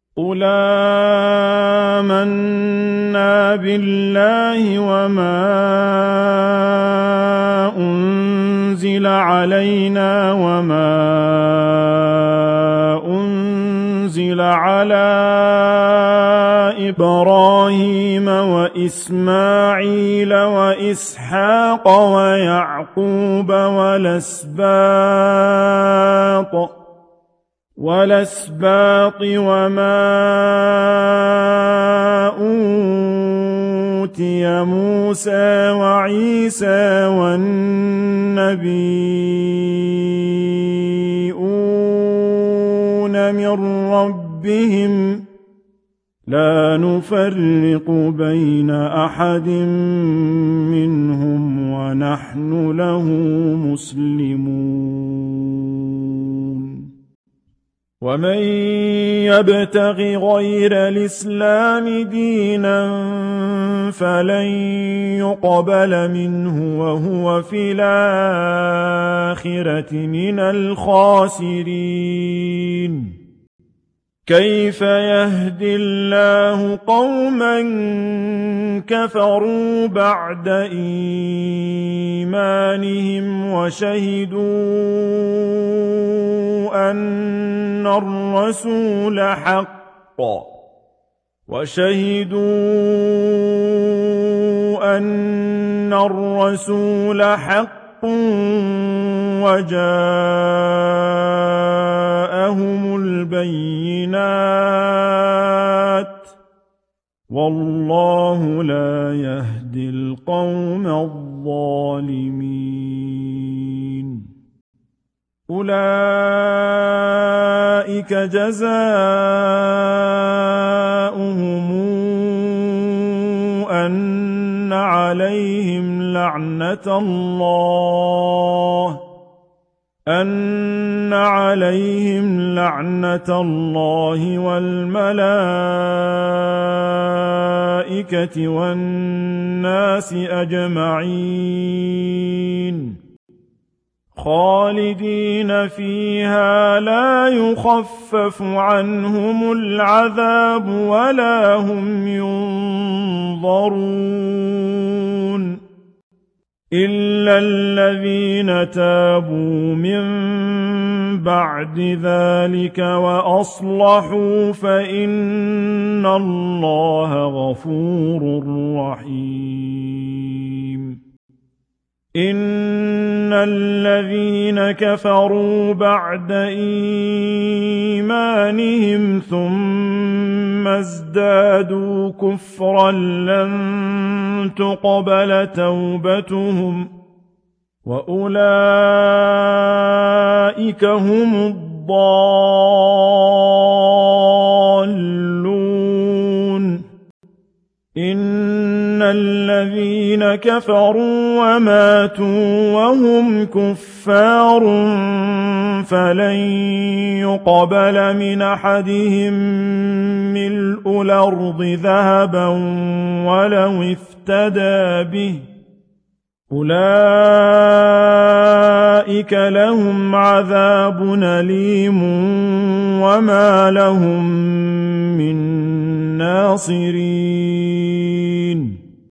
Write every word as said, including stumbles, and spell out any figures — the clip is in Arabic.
قُلْ آمَنَّا بِاللَّهِ وَمَا أُنزِلَ عَلَيْنَا وَمَا أُنزِلَ عَلَىٰ إِبْرَاهِيمَ وَإِسْمَاعِيلَ وَإِسْحَاقَ وَيَعْقُوبَ وَالْأَسْبَاطِ وَالْأَسْبَاطِ وَمَا أُوتِيَ مُوسَىٰ وَعِيسَىٰ وَالنَّبِيُّونَ مِن رَّبِّهِمْ لَا نُفَرِّقُ بَيْنَ أَحَدٍ مِّنْهُمْ وَنَحْنُ لَهُ مُسْلِمُونَ وَمَن يَبْتَغِ غَيْرَ الْإِسْلَامِ دِينًا فَلَن يُقْبَلَ مِنْهُ وَهُوَ فِي الْآخِرَةِ مِنَ الْخَاسِرِينَ كَيْفَ يَهْدِي اللَّهُ قَوْمًا كَفَرُوا بَعْدَ إِيمَانِهِمْ وَشَهِدُوا أَنَّ الرَّسُولَ حَقٌّ وَشَهِدُوا أَنَّ الرَّسُولَ حَقٌّ وَجَاءَهُمُ الْبَيِّنَاتُ وَاللَّهُ لَا يَهْدِي الْقَوْمَ الظَّالِمِينَ أُولَئِكَ جَزَاؤُهُمْ أَنَّ عَلَيْهِمْ لَعْنَةَ اللَّهِ أَنَّ عَلَيْهِمْ لَعْنَةَ اللَّهِ وَالْمَلَائِكَةِ وَالنَّاسِ أَجْمَعِينَ خَالِدِينَ فِيهَا لَا يُخَفَّفُ عَنْهُمُ الْعَذَابُ وَلَا هُمْ يُنظَرُونَ إِلَّا الَّذِينَ تَابُوا مِن بَعْدِ ذَلِكَ وَأَصْلَحُوا فَإِنَّ اللَّهَ غَفُورٌ رَّحِيمٌ إِنَّ الَّذِينَ كَفَرُوا بَعْدَ إِيمَانِهِمْ ثُمَّ ازْدَادُوا كُفْرًا لَّن تُقْبَلَ تَوْبَتُهُمْ وَأُولَٰئِكَ هُمُ الضَّالُّونَ إِنَّ الَّذِينَ كَفَرُوا وَمَاتُوا وَهُمْ كُفَّارٌ فَلَن يُقْبَلَ مِنْ أَحَدِهِم مِّلْءُ الْأَرْضِ ذَهَبًا وَلَوِ افْتَدَىٰ بِهِ أُولَٰئِكَ لَهُمْ عَذَابٌ أَلِيمٌ وَمَا لَهُم مِّن نَّاصِرِينَ